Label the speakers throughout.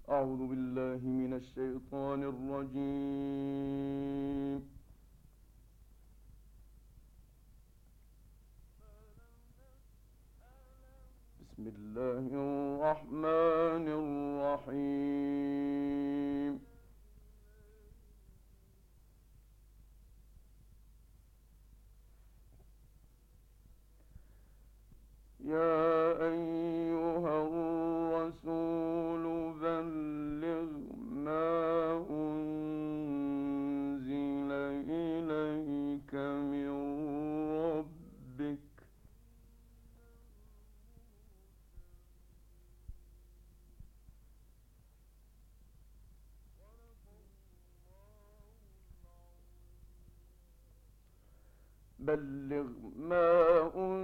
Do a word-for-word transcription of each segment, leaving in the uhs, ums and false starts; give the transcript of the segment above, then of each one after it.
Speaker 1: أعوذ بالله من الشيطان الرجيم. بسم الله الرحمن الرحيم. يا أيها الرسول بلغ ما أنزل إليك من ربك بلغ ما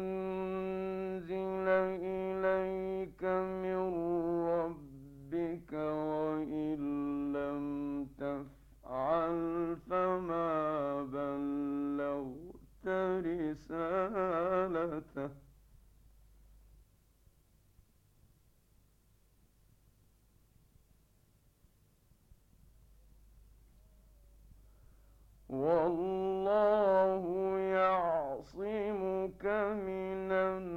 Speaker 1: أنزل إليك من ربك وإن لم تفعل فما بلغت رسالته والله يعصمك من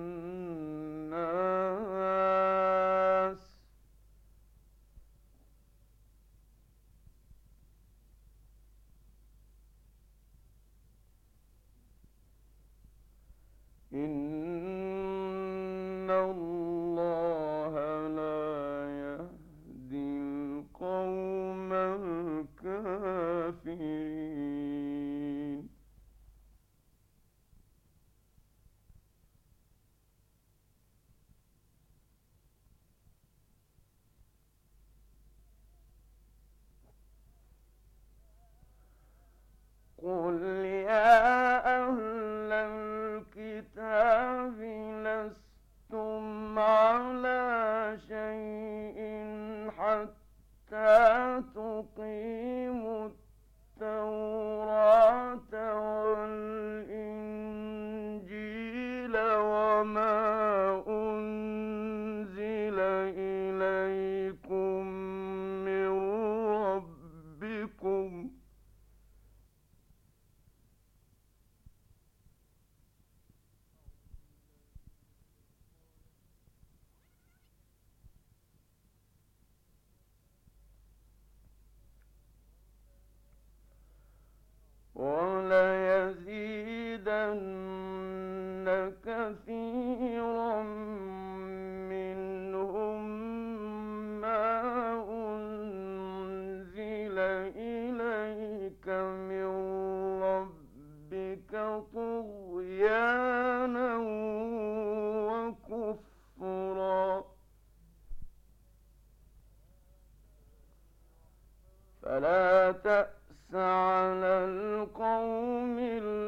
Speaker 1: الناس إن الله لا يهدي القوم الكافرين. قل يا أهل الكتاب لستم على شيء حتى تقيموا التوراة والإنجيل وما أنزل إليكم من ربكم وليزيدن كثيرا منهم ما أنزل إليك من ربك طغيانا وكفرا فلا تأس على القوم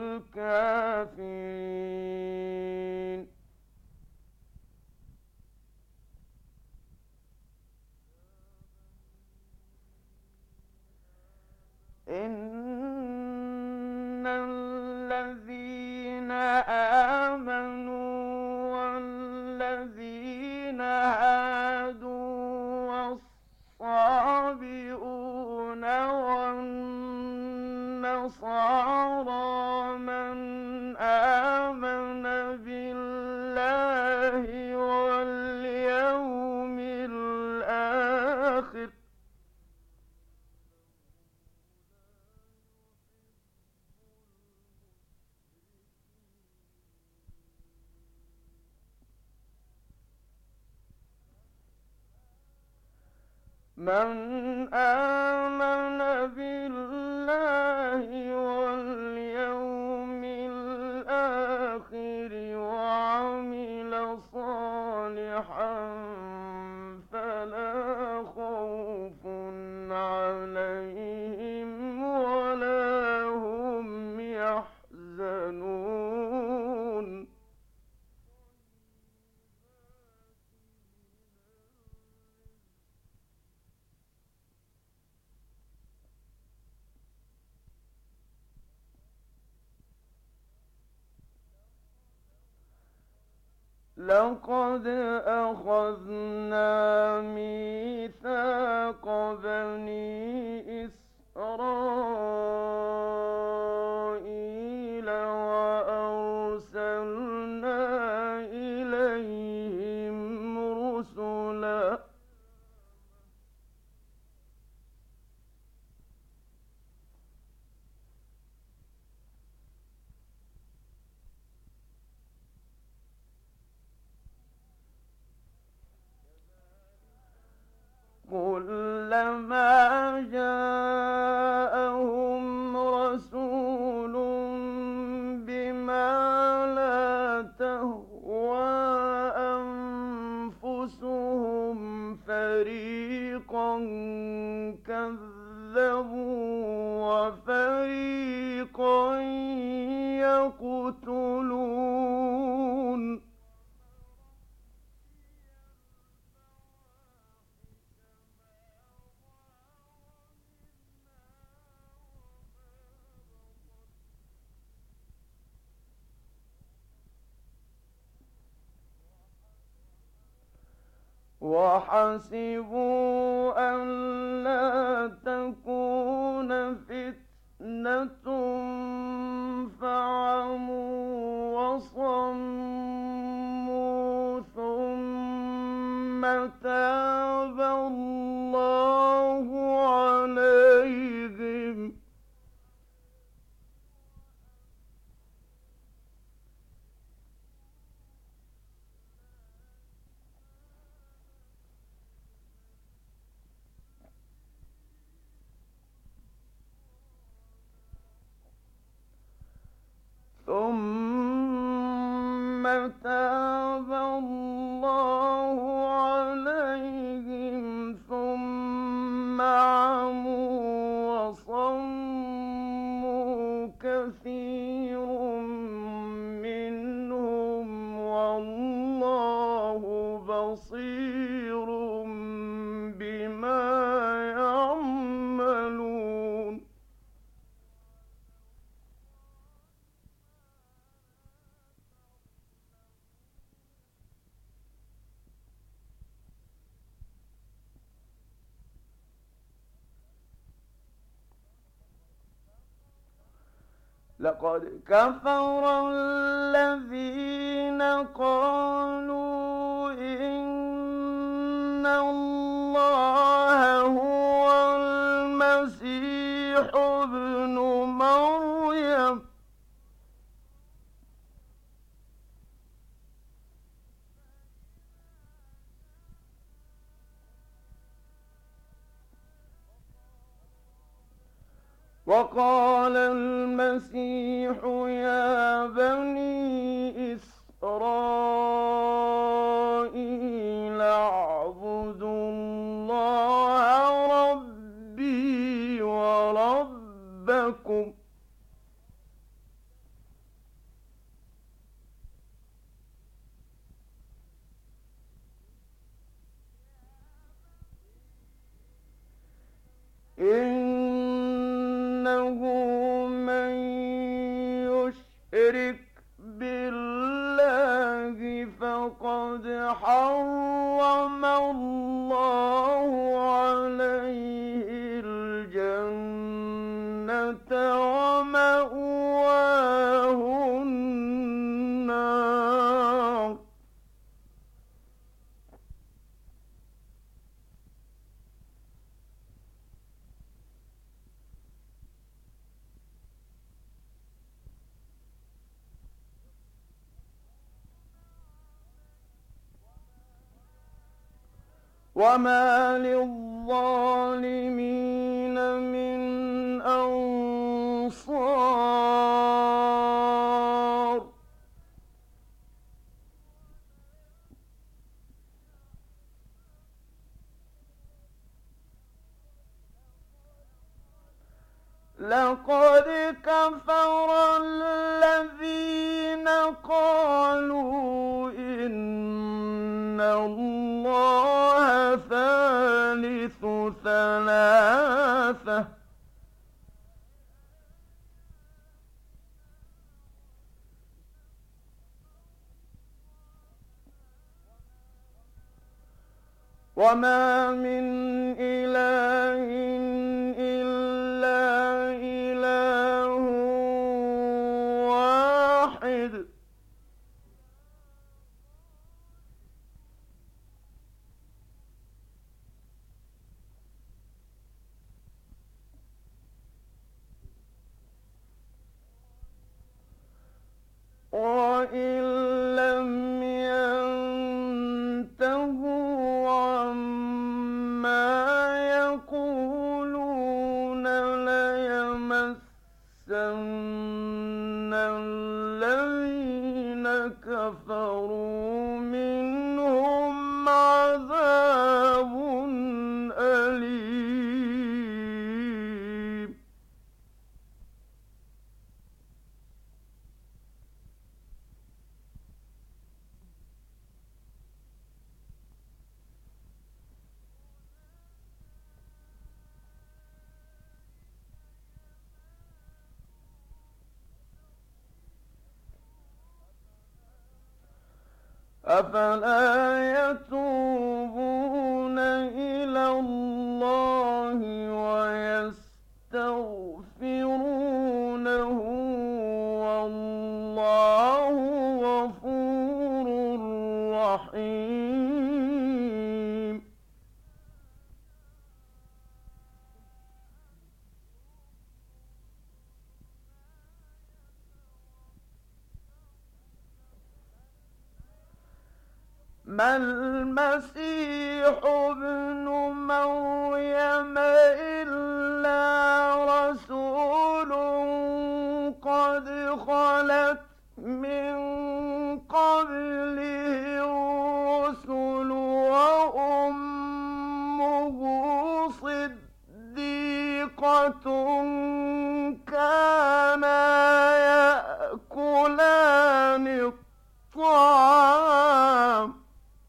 Speaker 1: الكافرين. إن الذين آمنوا والذين هادوا والصابئون والنصارى من آمن بالله واليوم الآخر من آمن بالله واليوم الآخر وعمل صالحا فلا خوف عليهم ولا هم يحزنون. لقد أخذنا ميثاق بني إسرائيل وأرسلنا إليهم رسلا كلما جاءهم رسول بما لا تهوى أنفسهم فريقا كذبوا وفريقا يقتلون وحسبوا ألا تكون فتنة فعموا وصموا ثم تاب الله عليهم ثم تاب الله عليهم ثم عموا وصموا كثير منهم والله بصير بما يعملون لقد كفر الذين قالوا إن الله هو المسيح ابن مريم وقال المسيح يا بني إسرائيل اعبدوا الله ربي وربكم إنه من يشرك بالله فقد حرم الله عليه الجنة ومأواه النار وما للظالمين من أنصار لقد كفر الذين قالوا إن الله ثالث ثلاثة وما من إله إلا إله واحد وإن لم ينتهوا عما يقولون ليمسن الذين كفروا منهم عذاب أليم أفلا يتوبون إلى الله ويستغفرونه والله غفور رحيم ما المسيح ابن مريم إلا رسول قد خلت من قبله الرسل وأمه صديقة كانا يأكلان الطعام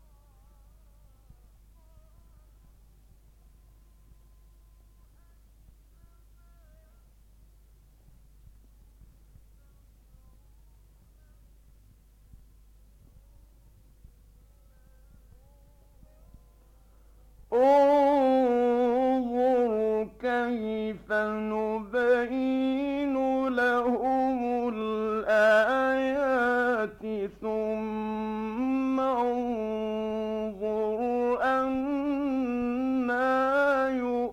Speaker 1: انظر كيف نبين لهم الآيات ثم انظر أنى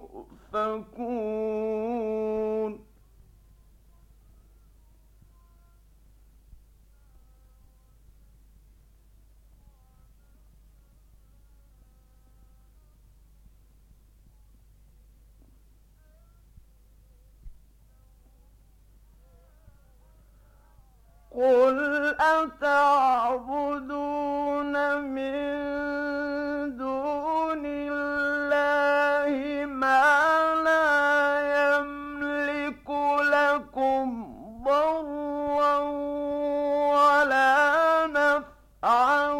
Speaker 1: يؤفكون قل أتعبدون من دون الله ما لا يملك لكم ضرا ولا نفعا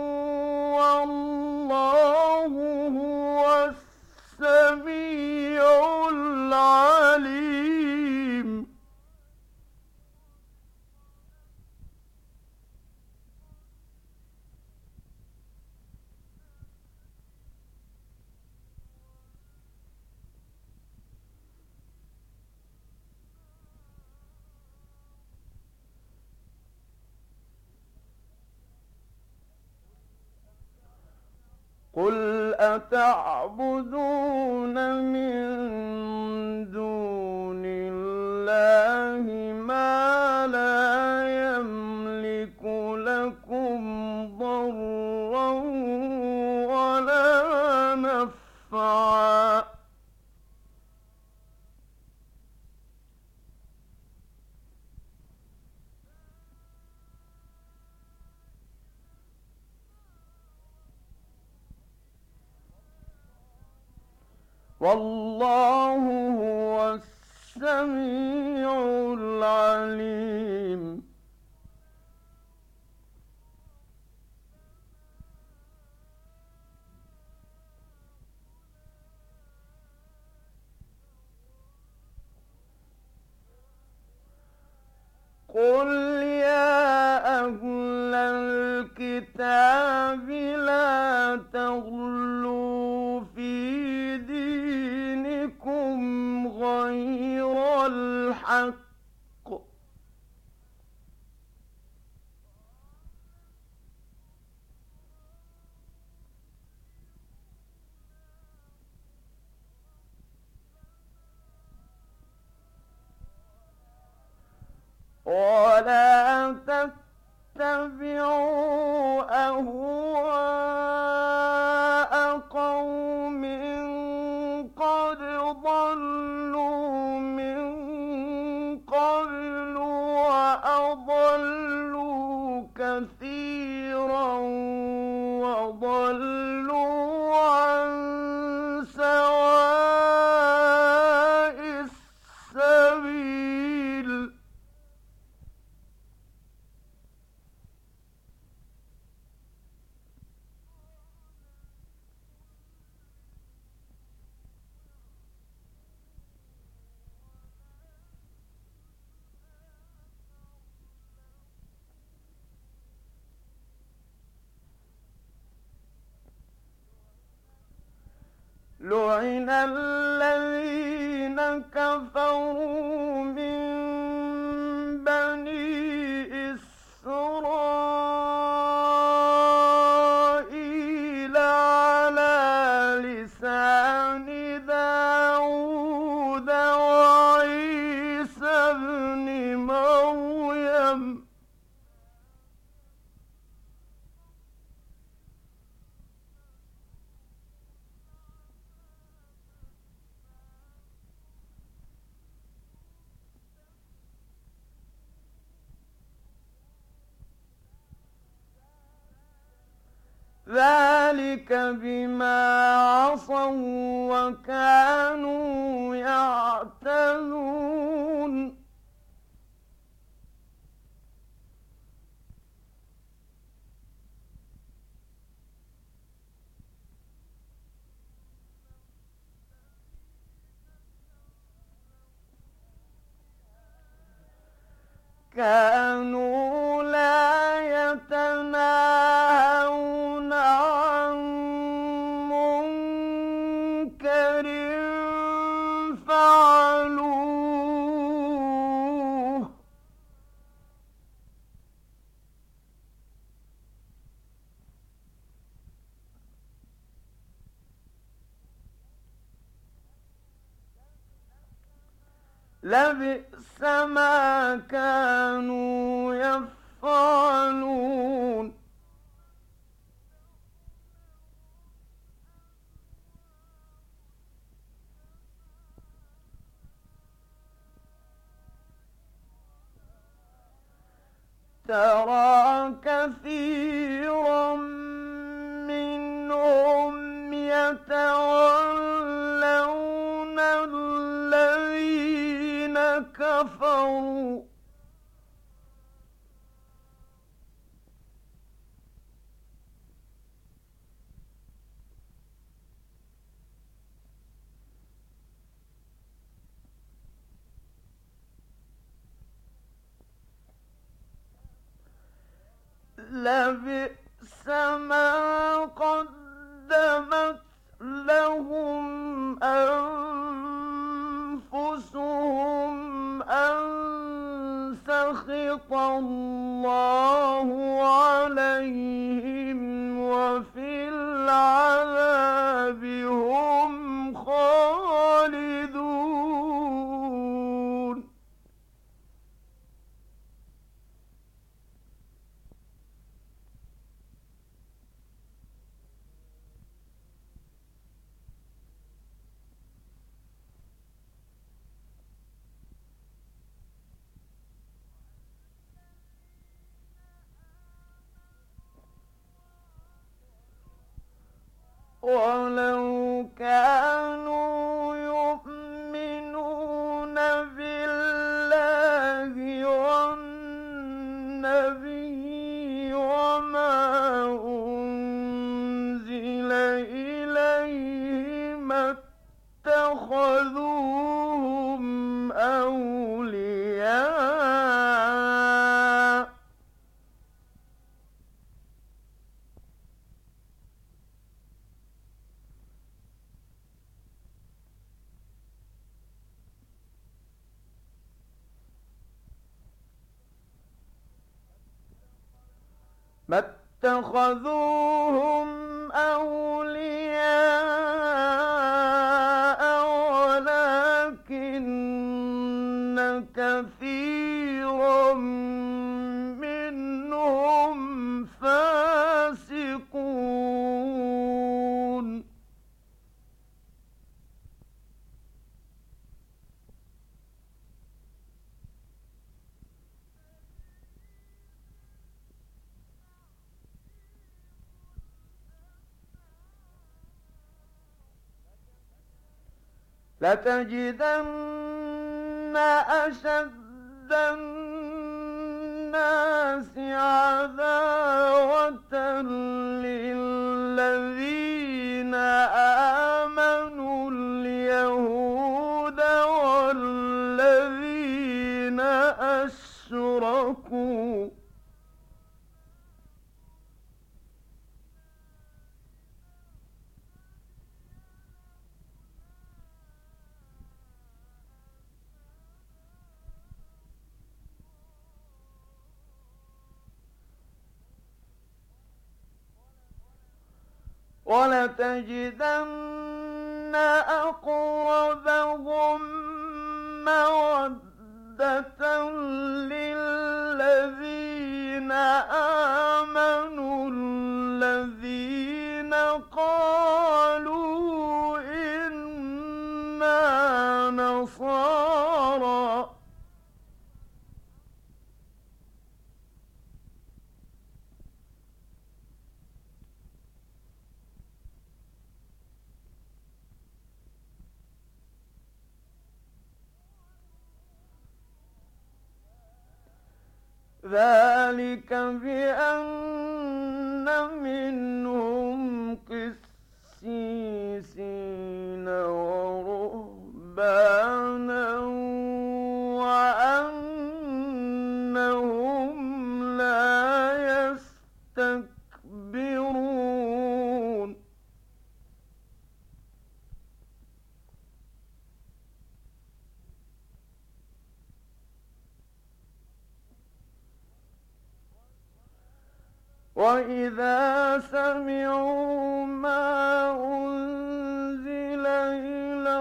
Speaker 1: والله هو السميع العليم قل أتعبدون من دون الله ما لا يملك لكم ضرا ولا نفعا والله هو السميع العليم قل يا أهل الكتاب لا تغلوا لعن الذين كفروا من بني إسرائيل على لسان داود وعيسى ابن مريم ذلك بما عصوا وكانوا يعتدون كانوا لا يتناهون عن منكر فعلوه لبئس ما كانوا يفعلون ترى كثيرا منهم يتولون الذين كفروا لبئس ما قدمت لهم أنفسهم أن سخط الله عليهم وفي العذاب هم خالدون ولو كانوا يؤمنون بالله والنبي وما أنزل إليه ما اتخذوهم أولياء ما اتخذوهم أولياء ولكن كثيرا منهم فاسقون لتجدن أشد الناس عداوة للذين آمنوا اليهود والذين أشركوا ولتجدن أقربهم مودة للذين آمنوا الذين قالوا إنا نصارى ذلك بأن منهم قسيسين ورهبانا وأنهم لا يستكبرون وإذا سمعوا ما أنزل إلى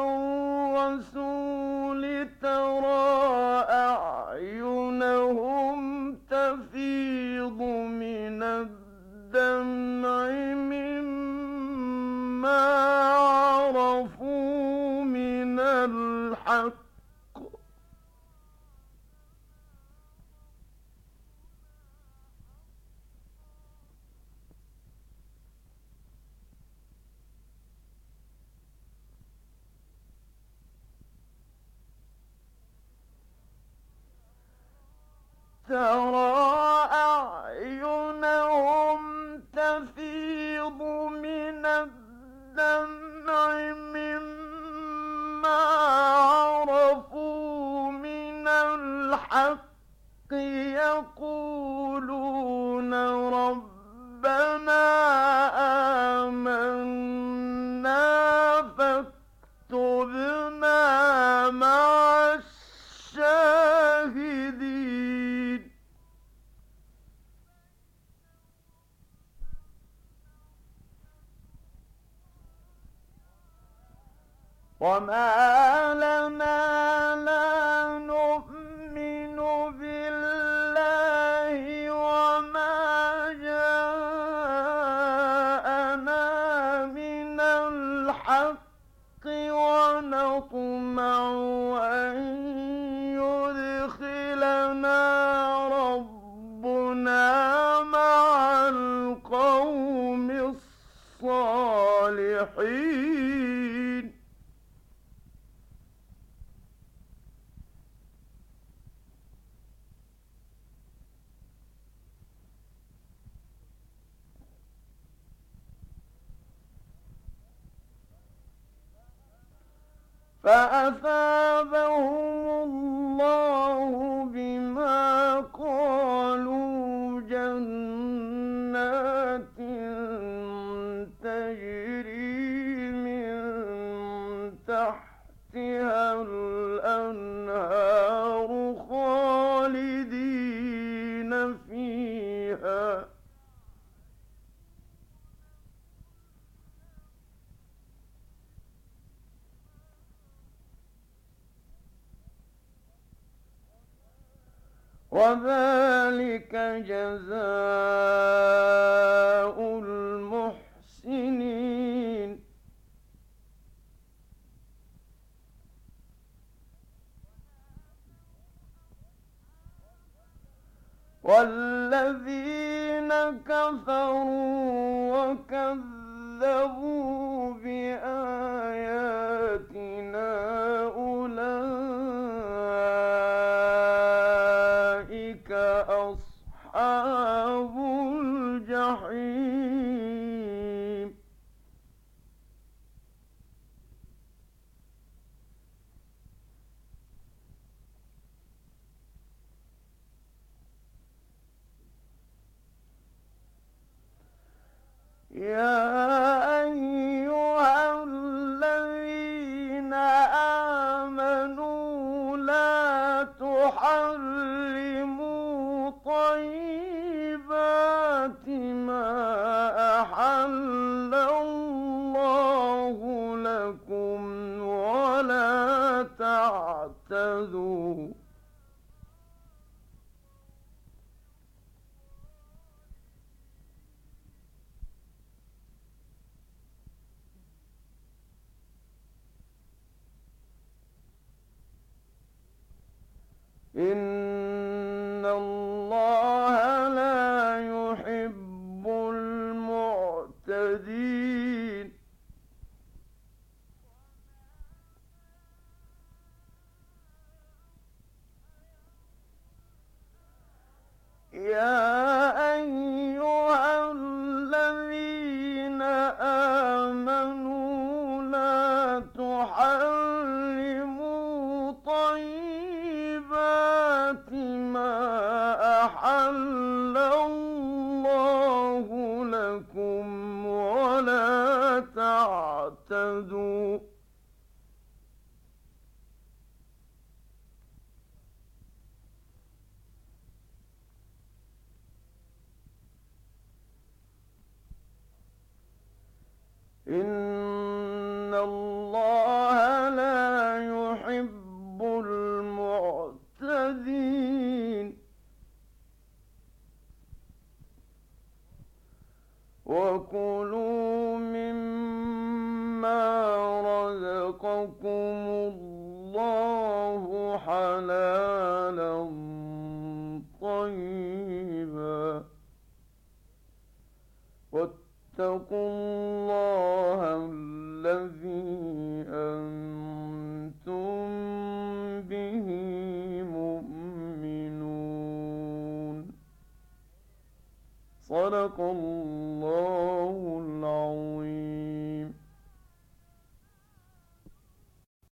Speaker 1: الرسول ترى أعينهم تفيض من الدمع مما عرفوا من الحق ترى أعينهم تفيض من الدمع مما عرفوا من الحق يقولون ربنا آمنا فاكتبنا مع الشاهدين وما لنا لا نؤمن بالله وما جاءنا من الحق ونطمع أن يدخلنا ربنا مع القوم الصالحين فأثابهم الله بما قالوا جنات تجري من تحتها الأنهار خالدين فيها وذلك جزاء المحسنين والذين كفروا وكذبوا بآياتنا أولئك أصحاب الجحيم يا أيها الذين آمنوا لا تحرموا طيبات ما أحل الله تعتدوا إن الله لا يحب المعتدين يا أيها الذين آمنوا لا تحرموا طيبات ما أحل الله لكم ولا تعتدوا إن الله لا يحب المعتدين وكلوا مما رزقكم الله حلالا طيبا واتقوا الله الذي أنتم به مؤمنون صدق الله